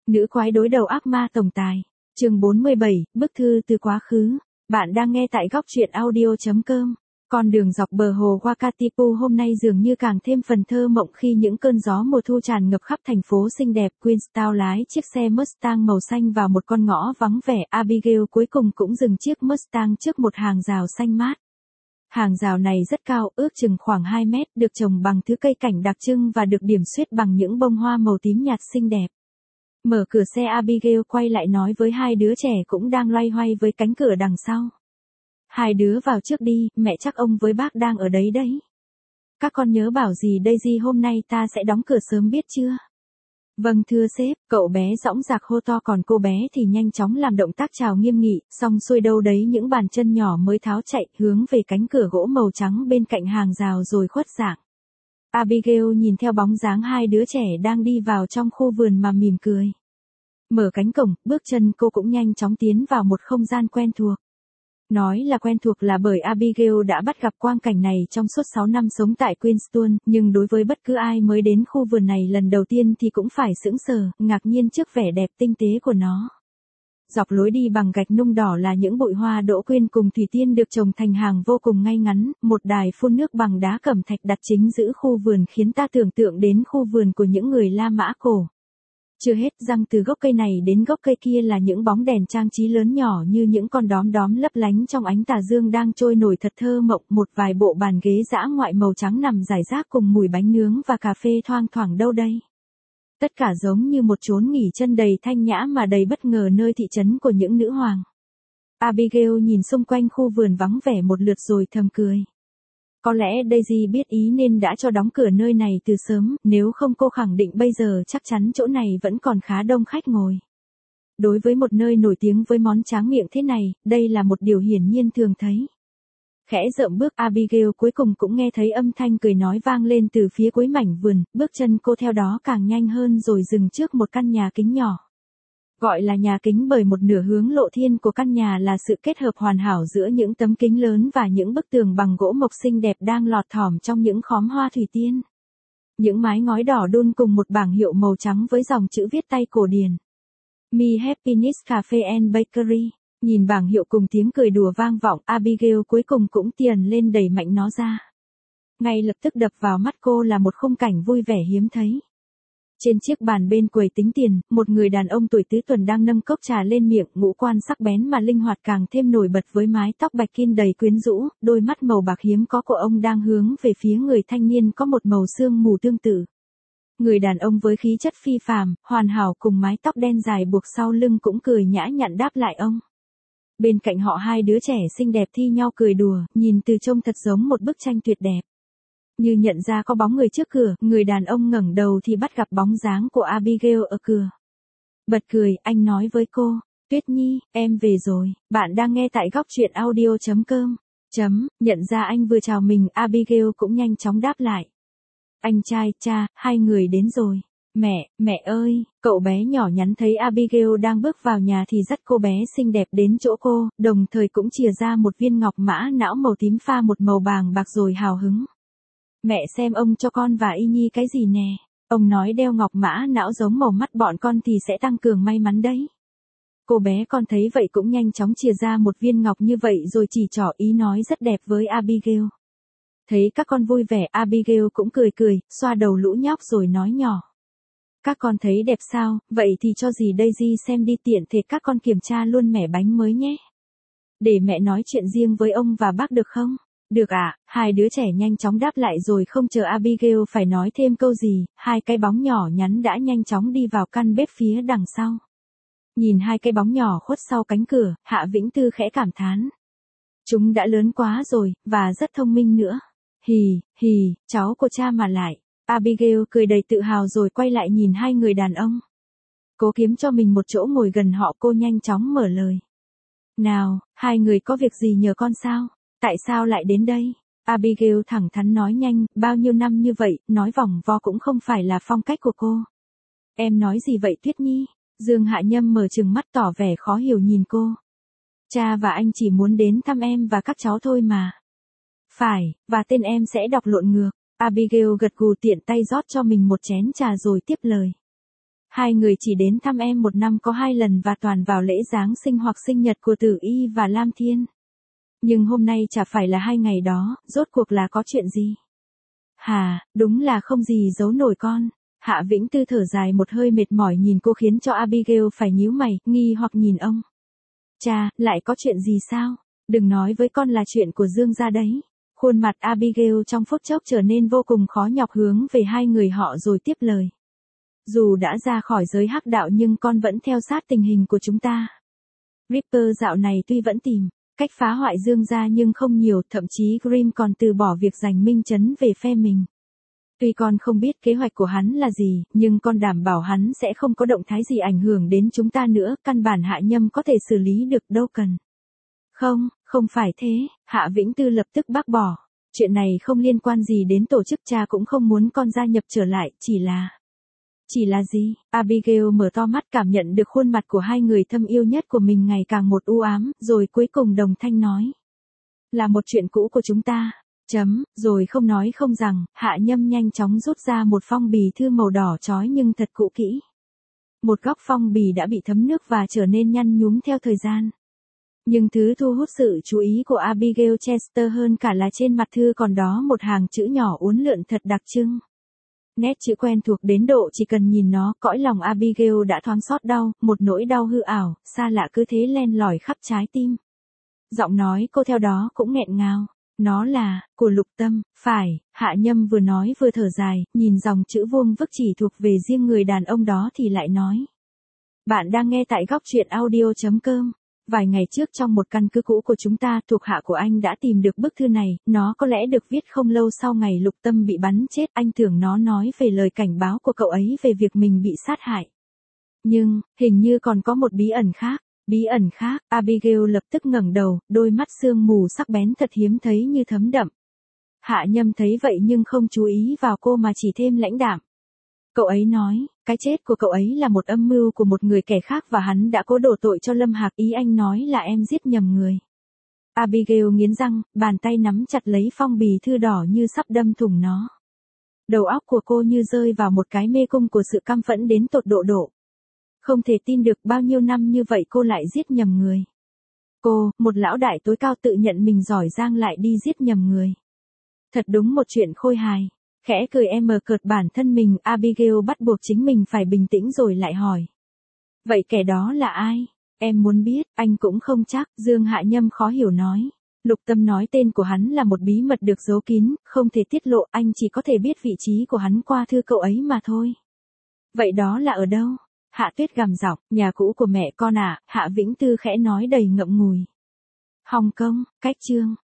Nữ quái đối đầu ác ma tổng tài. Chương 47, bức thư từ quá khứ. Bạn đang nghe tại góc truyện audio.com. Con đường dọc bờ hồ Wakatipu hôm nay dường như càng thêm phần thơ mộng khi những cơn gió mùa thu tràn ngập khắp thành phố xinh đẹp. Queenstown lái chiếc xe Mustang màu xanh vào một con ngõ vắng vẻ. Abigail cuối cùng cũng dừng chiếc Mustang trước một hàng rào xanh mát. Hàng rào này rất cao, ước chừng khoảng 2 mét, được trồng bằng thứ cây cảnh đặc trưng và được điểm xuyết bằng những bông hoa màu tím nhạt xinh đẹp. Mở cửa xe, Abigail quay lại nói với hai đứa trẻ cũng đang loay hoay với cánh cửa đằng sau. Hai đứa vào trước đi, mẹ chắc ông với bác đang ở đấy đấy. Các con nhớ bảo gì Daisy hôm nay ta sẽ đóng cửa sớm biết chưa? Vâng thưa sếp, cậu bé dõng dạc hô to, còn cô bé thì nhanh chóng làm động tác chào nghiêm nghị, xong xuôi đâu đấy những bàn chân nhỏ mới tháo chạy hướng về cánh cửa gỗ màu trắng bên cạnh hàng rào rồi khuất dạng. Abigail nhìn theo bóng dáng hai đứa trẻ đang đi vào trong khu vườn mà mỉm cười. Mở cánh cổng, bước chân cô cũng nhanh chóng tiến vào một không gian quen thuộc. Nói là quen thuộc là bởi Abigail đã bắt gặp quang cảnh này trong suốt 6 năm sống tại Queenstown, nhưng đối với bất cứ ai mới đến khu vườn này lần đầu tiên thì cũng phải sững sờ, ngạc nhiên trước vẻ đẹp tinh tế của nó. Dọc lối đi bằng gạch nung đỏ là những bụi hoa đỗ quyên cùng thủy tiên được trồng thành hàng vô cùng ngay ngắn, một đài phun nước bằng đá cẩm thạch đặt chính giữa khu vườn khiến ta tưởng tượng đến khu vườn của những người La Mã cổ. Chưa hết, răng từ gốc cây này đến gốc cây kia là những bóng đèn trang trí lớn nhỏ như những con đom đóm lấp lánh trong ánh tà dương đang trôi nổi thật thơ mộng. Một vài bộ bàn ghế dã ngoại màu trắng nằm rải rác cùng mùi bánh nướng và cà phê thoang thoảng đâu đây. Tất cả giống như một chốn nghỉ chân đầy thanh nhã mà đầy bất ngờ nơi thị trấn của những nữ hoàng. Abigail nhìn xung quanh khu vườn vắng vẻ một lượt rồi thầm cười. Có lẽ Daisy biết ý nên đã cho đóng cửa nơi này từ sớm, nếu không cô khẳng định bây giờ chắc chắn chỗ này vẫn còn khá đông khách ngồi. Đối với một nơi nổi tiếng với món tráng miệng thế này, đây là một điều hiển nhiên thường thấy. Khẽ dậm bước, Abigail cuối cùng cũng nghe thấy âm thanh cười nói vang lên từ phía cuối mảnh vườn, bước chân cô theo đó càng nhanh hơn rồi dừng trước một căn nhà kính nhỏ. Gọi là nhà kính bởi một nửa hướng lộ thiên của căn nhà là sự kết hợp hoàn hảo giữa những tấm kính lớn và những bức tường bằng gỗ mộc xinh đẹp đang lọt thỏm trong những khóm hoa thủy tiên. Những mái ngói đỏ đun cùng một bảng hiệu màu trắng với dòng chữ viết tay cổ điển. Me Happiness Cafe and Bakery. Nhìn bảng hiệu cùng tiếng cười đùa vang vọng, Abigail cuối cùng cũng tiền lên đẩy mạnh nó ra. Ngay lập tức đập vào mắt cô là một khung cảnh vui vẻ hiếm thấy. Trên chiếc bàn bên quầy tính tiền, một người đàn ông tuổi tứ tuần đang nâng cốc trà lên miệng, ngũ quan sắc bén mà linh hoạt càng thêm nổi bật với mái tóc bạch kim đầy quyến rũ, đôi mắt màu bạc hiếm có của ông đang hướng về phía người thanh niên có một màu sương mù tương tự. Người đàn ông với khí chất phi phàm, hoàn hảo cùng mái tóc đen dài buộc sau lưng cũng cười nhã nhặn đáp lại ông. Bên cạnh họ hai đứa trẻ xinh đẹp thi nhau cười đùa, nhìn từ trông thật giống một bức tranh tuyệt đẹp. Như nhận ra có bóng người trước cửa, người đàn ông ngẩng đầu thì bắt gặp bóng dáng của Abigail ở cửa. Bật cười, anh nói với cô, Tuyết Nhi, em về rồi, bạn đang nghe tại góc truyện audio.com. Nhận ra anh vừa chào mình, Abigail cũng nhanh chóng đáp lại. Anh trai, cha, hai người đến rồi. Mẹ ơi, cậu bé nhỏ nhắn thấy Abigail đang bước vào nhà thì dắt cô bé xinh đẹp đến chỗ cô, đồng thời cũng chìa ra một viên ngọc mã não màu tím pha một màu vàng bạc rồi hào hứng. Mẹ xem ông cho con và Y Nhi cái gì nè, ông nói đeo ngọc mã não giống màu mắt bọn con thì sẽ tăng cường may mắn đấy. Cô bé con thấy vậy cũng nhanh chóng chìa ra một viên ngọc như vậy rồi chỉ trỏ ý nói rất đẹp với Abigail. Thấy các con vui vẻ, Abigail cũng cười, xoa đầu lũ nhóc rồi nói nhỏ. Các con thấy đẹp sao, vậy thì cho dì Daisy xem đi, tiện thể các con kiểm tra luôn mẻ bánh mới nhé. Để mẹ nói chuyện riêng với ông và bác được không? Được ạ, hai đứa trẻ nhanh chóng đáp lại rồi không chờ Abigail phải nói thêm câu gì, hai cái bóng nhỏ nhắn đã nhanh chóng đi vào căn bếp phía đằng sau. Nhìn hai cái bóng nhỏ khuất sau cánh cửa, Hạ Vĩnh Tư khẽ cảm thán. Chúng đã lớn quá rồi, và rất thông minh nữa. Hì, cháu của cha mà lại. Abigail cười đầy tự hào rồi quay lại nhìn hai người đàn ông. Cố kiếm cho mình một chỗ ngồi gần họ, cô nhanh chóng mở lời. Nào, hai người có việc gì nhờ con sao? Tại sao lại đến đây? Abigail thẳng thắn nói nhanh, bao nhiêu năm như vậy, nói vòng vo cũng không phải là phong cách của cô. Em nói gì vậy Tuyết Nhi? Dương Hạ Nhâm mở trừng mắt tỏ vẻ khó hiểu nhìn cô. Cha và anh chỉ muốn đến thăm em và các cháu thôi mà. Phải, và tên em sẽ đọc lộn ngược. Abigail gật gù tiện tay rót cho mình một chén trà rồi tiếp lời. Hai người chỉ đến thăm em một năm có 2 lần và toàn vào lễ Giáng sinh hoặc sinh nhật của Tử Y và Lam Thiên. Nhưng hôm nay chả phải là 2 ngày đó, rốt cuộc là có chuyện gì? Hà, đúng là không gì giấu nổi con. Hạ Vĩnh Tư thở dài một hơi mệt mỏi nhìn cô khiến cho Abigail phải nhíu mày, nghi hoặc nhìn ông. Cha, lại có chuyện gì sao? Đừng nói với con là chuyện của Dương gia đấy. Khuôn mặt Abigail trong phút chốc trở nên vô cùng khó nhọc hướng về hai người họ rồi tiếp lời. Dù đã ra khỏi giới hắc đạo nhưng con vẫn theo sát tình hình của chúng ta. Ripper dạo này tuy vẫn tìm cách phá hoại Dương gia nhưng không nhiều, thậm chí Grimm còn từ bỏ việc giành minh chấn về phe mình. Tuy con không biết kế hoạch của hắn là gì, nhưng con đảm bảo hắn sẽ không có động thái gì ảnh hưởng đến chúng ta nữa, căn bản Hạ Nhâm có thể xử lý được đâu cần. Không, không phải thế, Hạ Vĩnh Tư lập tức bác bỏ. Chuyện này không liên quan gì đến tổ chức, cha cũng không muốn con gia nhập trở lại, chỉ là gì? Abigail mở to mắt cảm nhận được khuôn mặt của hai người thâm yêu nhất của mình ngày càng một u ám, rồi cuối cùng đồng thanh nói. Là một chuyện cũ của chúng ta. Rồi không nói không rằng, Hạ Nhâm nhanh chóng rút ra một phong bì thư màu đỏ chói nhưng thật cũ kỹ. Một góc phong bì đã bị thấm nước và trở nên nhăn nhúm theo thời gian. Nhưng thứ thu hút sự chú ý của Abigail Chester hơn cả là trên mặt thư còn đó một hàng chữ nhỏ uốn lượn thật đặc trưng. Nét chữ quen thuộc đến độ chỉ cần nhìn nó, cõi lòng Abigail đã thoáng xót đau, một nỗi đau hư ảo, xa lạ cứ thế len lỏi khắp trái tim. Giọng nói cô theo đó cũng nghẹn ngào. Nó là, của Lục Tâm, phải, Hạ Nhâm vừa nói vừa thở dài, nhìn dòng chữ vuông vức chỉ thuộc về riêng người đàn ông đó thì lại nói. Bạn đang nghe tại góc truyện audio.com. Vài ngày trước trong một căn cứ cũ của chúng ta, thuộc hạ của anh đã tìm được bức thư này, nó có lẽ được viết không lâu sau ngày Lục Tâm bị bắn chết, anh tưởng nó nói về lời cảnh báo của cậu ấy về việc mình bị sát hại. Nhưng, hình như còn có một bí ẩn khác. Bí ẩn khác, Abigail lập tức ngẩng đầu, đôi mắt sương mù sắc bén thật hiếm thấy như thấm đậm. Hạ Nhâm thấy vậy nhưng không chú ý vào cô mà chỉ thêm lãnh đạm. Cậu ấy nói, cái chết của cậu ấy là một âm mưu của một người kẻ khác và hắn đã cố đổ tội cho Lâm Hạc, ý anh nói là em giết nhầm người. Abigail nghiến răng, bàn tay nắm chặt lấy phong bì thư đỏ như sắp đâm thủng nó. Đầu óc của cô như rơi vào một cái mê cung của sự căm phẫn đến tột độ. Không thể tin được bao nhiêu năm như vậy cô lại giết nhầm người. Cô, một lão đại tối cao tự nhận mình giỏi giang lại đi giết nhầm người. Thật đúng một chuyện khôi hài. Khẽ cười cợt bản thân mình, Abigail bắt buộc chính mình phải bình tĩnh rồi lại hỏi. Vậy kẻ đó là ai? Em muốn biết, anh cũng không chắc, Dương Hạ Nhâm khó hiểu nói. Lục Tâm nói tên của hắn là một bí mật được giấu kín, không thể tiết lộ, anh chỉ có thể biết vị trí của hắn qua thư cậu ấy mà thôi. Vậy đó là ở đâu? Hạ Tuyết gằn giọng, nhà cũ của mẹ con à, Hạ Vĩnh Tư khẽ nói đầy ngậm ngùi. Hồng Kông, cách Chương.